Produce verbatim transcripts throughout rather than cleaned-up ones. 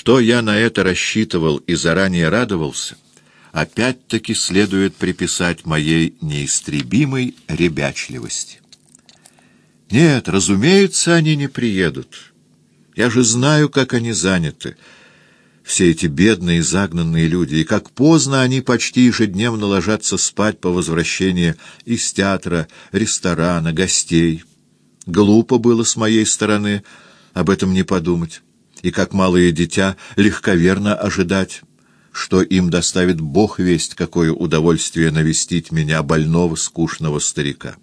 что я на это рассчитывал и заранее радовался, опять-таки следует приписать моей неистребимой ребячливости. Нет, разумеется, они не приедут. Я же знаю, как они заняты, все эти бедные загнанные люди, и как поздно они почти ежедневно ложатся спать по возвращении из театра, ресторана, гостей. Глупо было с моей стороны об этом не подумать, и как малое дитя легковерно ожидать, что им доставит Бог весть, какое удовольствие навестить меня, больного, скучного старика.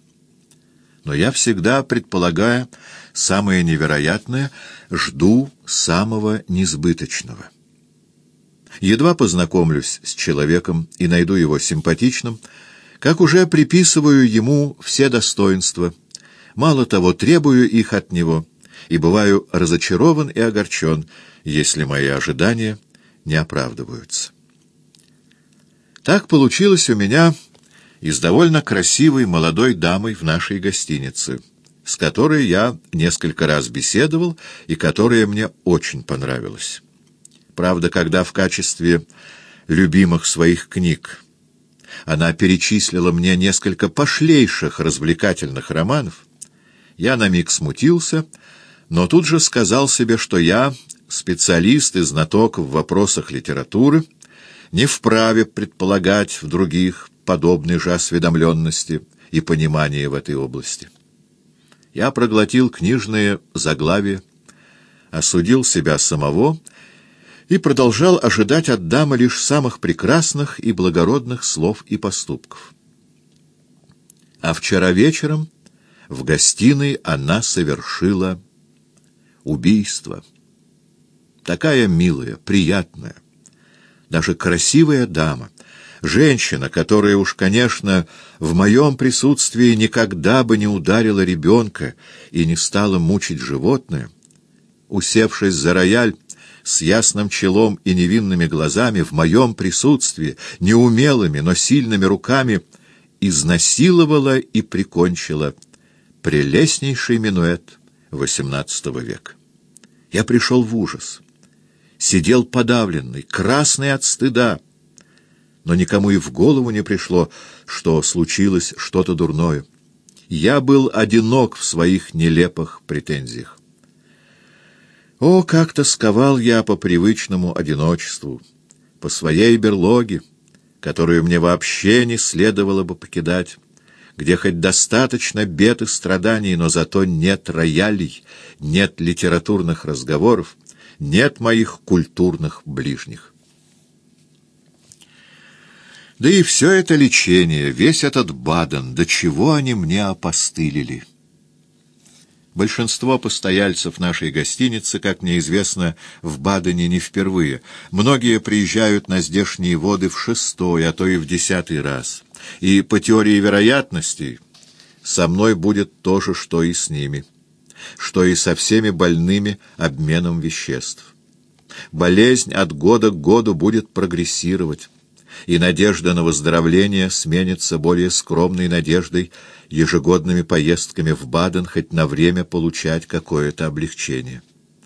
Но я всегда, предполагая самое невероятное, жду самого несбыточного. Едва познакомлюсь с человеком и найду его симпатичным, как уже приписываю ему все достоинства, мало того, требую их от него, и бываю разочарован и огорчен, если мои ожидания не оправдываются. Так получилось у меня и с довольно красивой молодой дамой в нашей гостинице, с которой я несколько раз беседовал и которая мне очень понравилась. Правда, когда в качестве любимых своих книг она перечислила мне несколько пошлейших развлекательных романов, я на миг смутился, но тут же сказал себе, что я, специалист и знаток в вопросах литературы, не вправе предполагать в других подобной же осведомленности и понимания в этой области. Я проглотил книжные заглавия, осудил себя самого и продолжал ожидать от дамы лишь самых прекрасных и благородных слов и поступков. А вчера вечером в гостиной она совершила убийство. Такая милая, приятная, даже красивая дама, женщина, которая уж, конечно, в моем присутствии никогда бы не ударила ребенка и не стала мучить животное, усевшись за рояль с ясным челом и невинными глазами, в моем присутствии, неумелыми, но сильными руками, изнасиловала и прикончила прелестнейший минуэт восемнадцатого века. Я пришел в ужас, сидел подавленный, красный от стыда, но никому и в голову не пришло, что случилось что-то дурное. Я был одинок в своих нелепых претензиях. О, как тосковал я по привычному одиночеству, по своей берлоге, которую мне вообще не следовало бы покидать, где хоть достаточно бед и страданий, но зато нет роялей, нет литературных разговоров, нет моих культурных ближних. Да и все это лечение, весь этот Баден, до чего они мне опостылили. Большинство постояльцев нашей гостиницы, как мне известно, в Бадене не впервые. Многие приезжают на здешние воды в шестой, а то и в десятый раз. И по теории вероятностей со мной будет то же, что и с ними, что и со всеми больными обменом веществ. Болезнь от года к году будет прогрессировать, и надежда на выздоровление сменится более скромной надеждой ежегодными поездками в Баден хоть на время получать какое-то облегчение.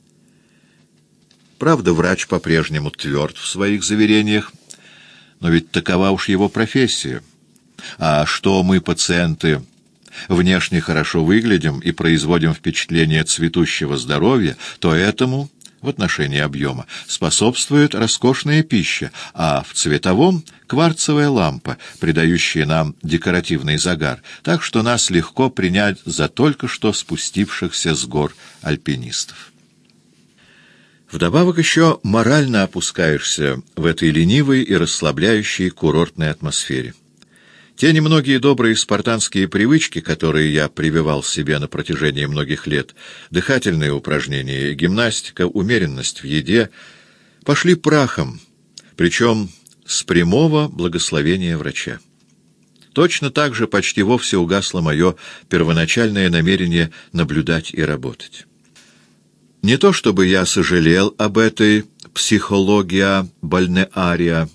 Правда, врач по-прежнему тверд в своих заверениях, но ведь такова уж его профессия. А что мы, пациенты, внешне хорошо выглядим и производим впечатление цветущего здоровья, то этому, в отношении объема, способствует роскошная пища, а в цветовом — кварцевая лампа, придающая нам декоративный загар, так что нас легко принять за только что спустившихся с гор альпинистов. Вдобавок еще морально опускаешься в этой ленивой и расслабляющей курортной атмосфере. Те немногие добрые спартанские привычки, которые я прививал себе на протяжении многих лет, дыхательные упражнения, гимнастика, умеренность в еде, пошли прахом, причем с прямого благословения врача. Точно так же почти вовсе угасло мое первоначальное намерение наблюдать и работать. Не то чтобы я сожалел об этой психология бальнеария,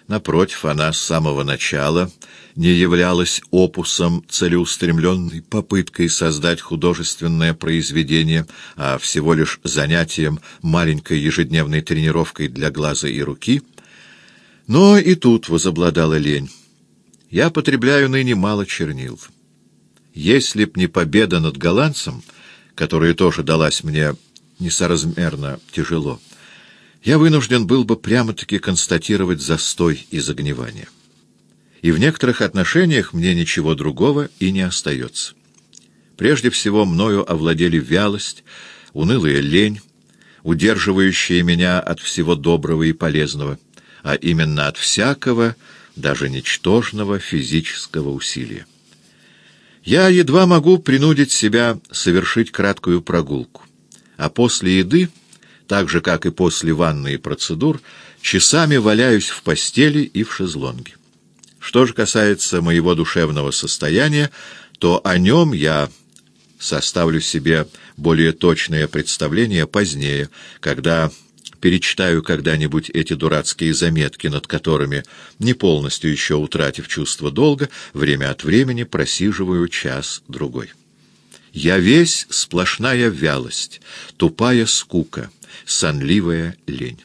Напротив, она с самого начала не являлась опусом, целеустремленной попыткой создать художественное произведение, а всего лишь занятием, маленькой ежедневной тренировкой для глаза и руки. Но и тут возобладала лень. Я потребляю ныне мало чернил. Если б не победа над голландцем, которая тоже далась мне несоразмерно тяжело, я вынужден был бы прямо-таки констатировать застой и загнивание. И в некоторых отношениях мне ничего другого и не остается. Прежде всего, мною овладели вялость, унылая лень, удерживающая меня от всего доброго и полезного, а именно от всякого, даже ничтожного физического усилия. Я едва могу принудить себя совершить краткую прогулку, а после еды, так же, как и после ванны и процедур, часами валяюсь в постели и в шезлонге. Что же касается моего душевного состояния, то о нем я составлю себе более точное представление позднее, когда перечитаю когда-нибудь эти дурацкие заметки, над которыми, не полностью еще утратив чувство долга, время от времени просиживаю час-другой. Я весь сплошная вялость, тупая скука, сонливая лень.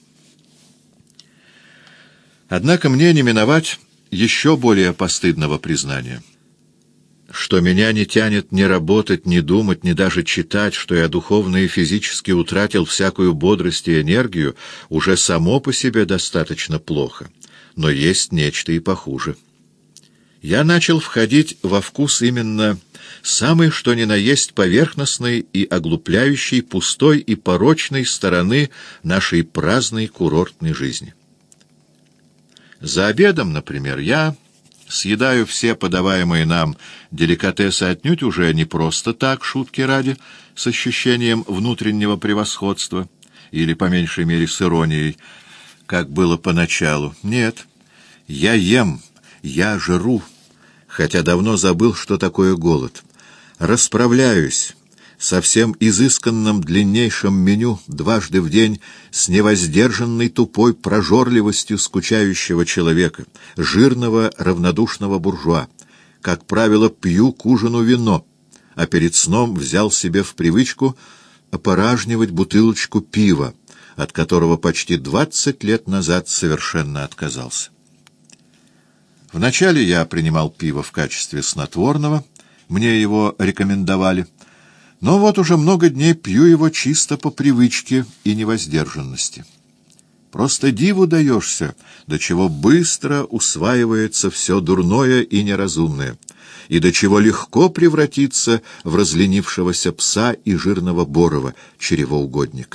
Однако мне не миновать еще более постыдного признания, что меня не тянет ни работать, ни думать, ни даже читать, что я духовно и физически утратил всякую бодрость и энергию, уже само по себе достаточно плохо, но есть нечто и похуже. Я начал входить во вкус именно самой что ни на есть поверхностной и оглупляющей, пустой и порочной стороны нашей праздной курортной жизни. За обедом, например, я съедаю все подаваемые нам деликатесы отнюдь уже не просто так, шутки ради, с ощущением внутреннего превосходства, или, по меньшей мере, с иронией, как было поначалу. Нет, я ем, я жру, хотя давно забыл, что такое голод. Расправляюсь со всем изысканным длиннейшим меню дважды в день с невоздержанной тупой прожорливостью скучающего человека, жирного равнодушного буржуа. Как правило, пью к ужину вино, а перед сном взял себе в привычку опоражнивать бутылочку пива, от которого почти двадцать лет назад совершенно отказался. Вначале я принимал пиво в качестве снотворного, мне его рекомендовали, но вот уже много дней пью его чисто по привычке и невоздержанности. Просто диву даешься, до чего быстро усваивается все дурное и неразумное, и до чего легко превратиться в разленившегося пса и жирного борова, чревоугодника.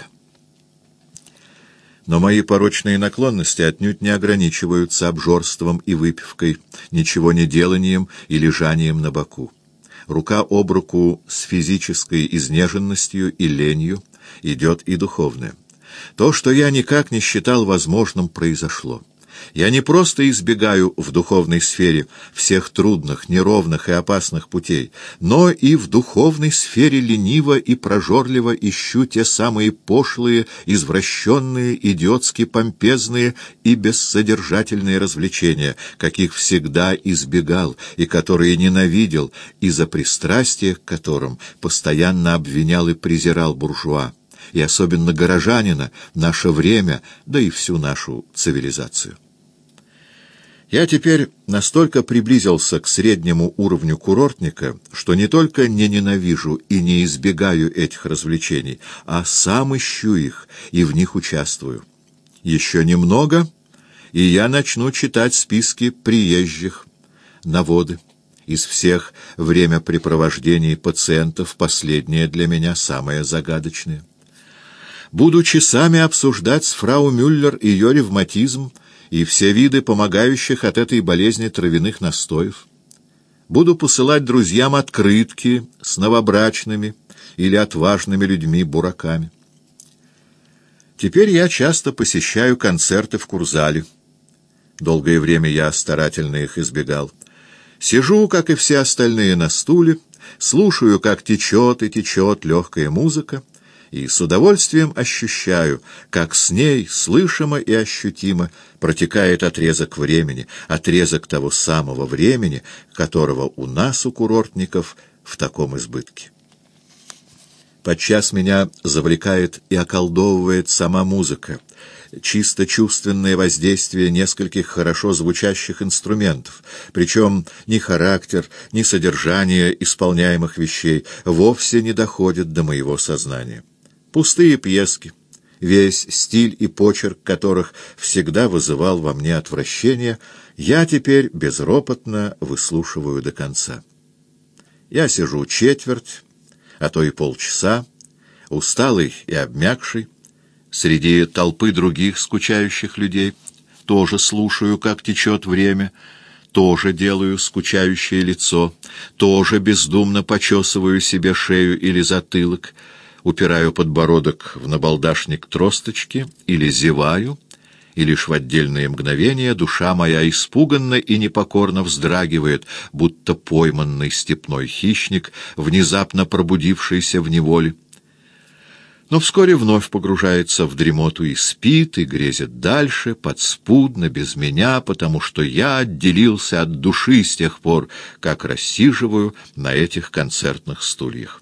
Но мои порочные наклонности отнюдь не ограничиваются обжорством и выпивкой, ничего не деланием и лежанием на боку. Рука об руку с физической изнеженностью и ленью идет и духовное. То, что я никак не считал возможным, произошло. Я не просто избегаю в духовной сфере всех трудных, неровных и опасных путей, но и в духовной сфере лениво и прожорливо ищу те самые пошлые, извращенные, идиотски помпезные и бессодержательные развлечения, каких всегда избегал и которые ненавидел, и за пристрастие к которым постоянно обвинял и презирал буржуа, и особенно горожанина, наше время, да и всю нашу цивилизацию. Я теперь настолько приблизился к среднему уровню курортника, что не только не ненавижу и не избегаю этих развлечений, а сам ищу их и в них участвую. Еще немного, и я начну читать списки приезжих на воды. Из всех времяпрепровождений пациентов последнее для меня самое загадочное. Буду часами обсуждать с фрау Мюллер ее ревматизм и все виды помогающих от этой болезни травяных настоев. Буду посылать друзьям открытки с новобрачными или отважными людьми-бураками. Теперь я часто посещаю концерты в Курзале. Долгое время я старательно их избегал. Сижу, как и все остальные, на стуле, слушаю, как течет и течет легкая музыка, и с удовольствием ощущаю, как с ней слышимо и ощутимо протекает отрезок времени, отрезок того самого времени, которого у нас, у курортников, в таком избытке. Подчас меня завлекает и околдовывает сама музыка, чисто чувственное воздействие нескольких хорошо звучащих инструментов, причем ни характер, ни содержание исполняемых вещей вовсе не доходят до моего сознания. Пустые пьески, весь стиль и почерк которых всегда вызывал во мне отвращение, я теперь безропотно выслушиваю до конца. Я сижу четверть, а то и полчаса, усталый и обмякший, среди толпы других скучающих людей, тоже слушаю, как течет время, тоже делаю скучающее лицо, тоже бездумно почесываю себе шею или затылок, упираю подбородок в набалдашник тросточки или зеваю, и лишь в отдельные мгновения душа моя испуганно и непокорно вздрагивает, будто пойманный степной хищник, внезапно пробудившийся в неволе. Но вскоре вновь погружается в дремоту и спит, и грезит дальше, подспудно, без меня, потому что я отделился от души с тех пор, как рассиживаю на этих концертных стульях.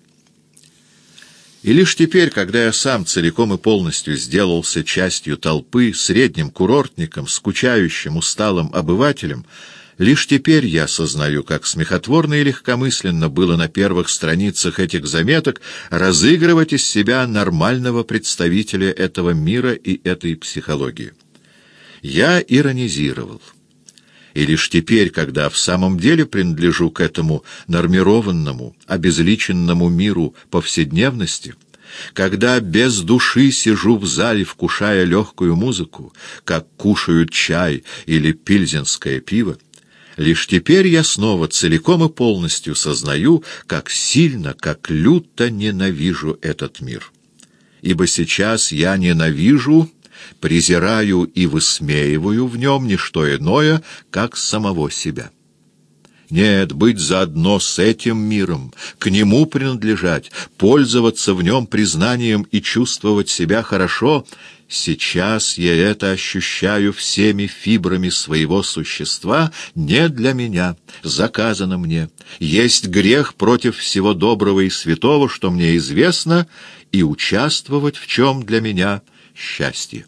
И лишь теперь, когда я сам целиком и полностью сделался частью толпы, средним курортником, скучающим, усталым обывателем, лишь теперь я сознаю, как смехотворно и легкомысленно было на первых страницах этих заметок разыгрывать из себя нормального представителя этого мира и этой психологии. Я иронизировал. И лишь теперь, когда в самом деле принадлежу к этому нормированному, обезличенному миру повседневности, когда без души сижу в зале, вкушая легкую музыку, как кушают чай или пильзенское пиво, лишь теперь я снова целиком и полностью сознаю, как сильно, как люто ненавижу этот мир. Ибо сейчас я ненавижу, презираю и высмеиваю в нем не что иное, как самого себя. Нет, быть заодно с этим миром, к нему принадлежать, пользоваться в нем признанием и чувствовать себя хорошо — сейчас я это ощущаю всеми фибрами своего существа, не для меня, заказано мне. Есть грех против всего доброго и святого, что мне известно, и участвовать в чем для меня счастье.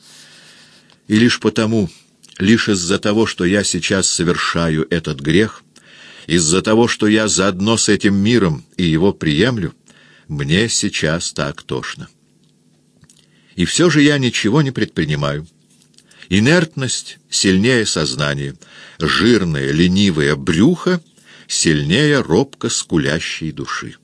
И лишь потому, лишь из-за того, что я сейчас совершаю этот грех, из-за того, что я заодно с этим миром и его приемлю, мне сейчас так тошно. И все же я ничего не предпринимаю. Инертность сильнее сознания, жирное, ленивое брюхо сильнее робко скулящей души.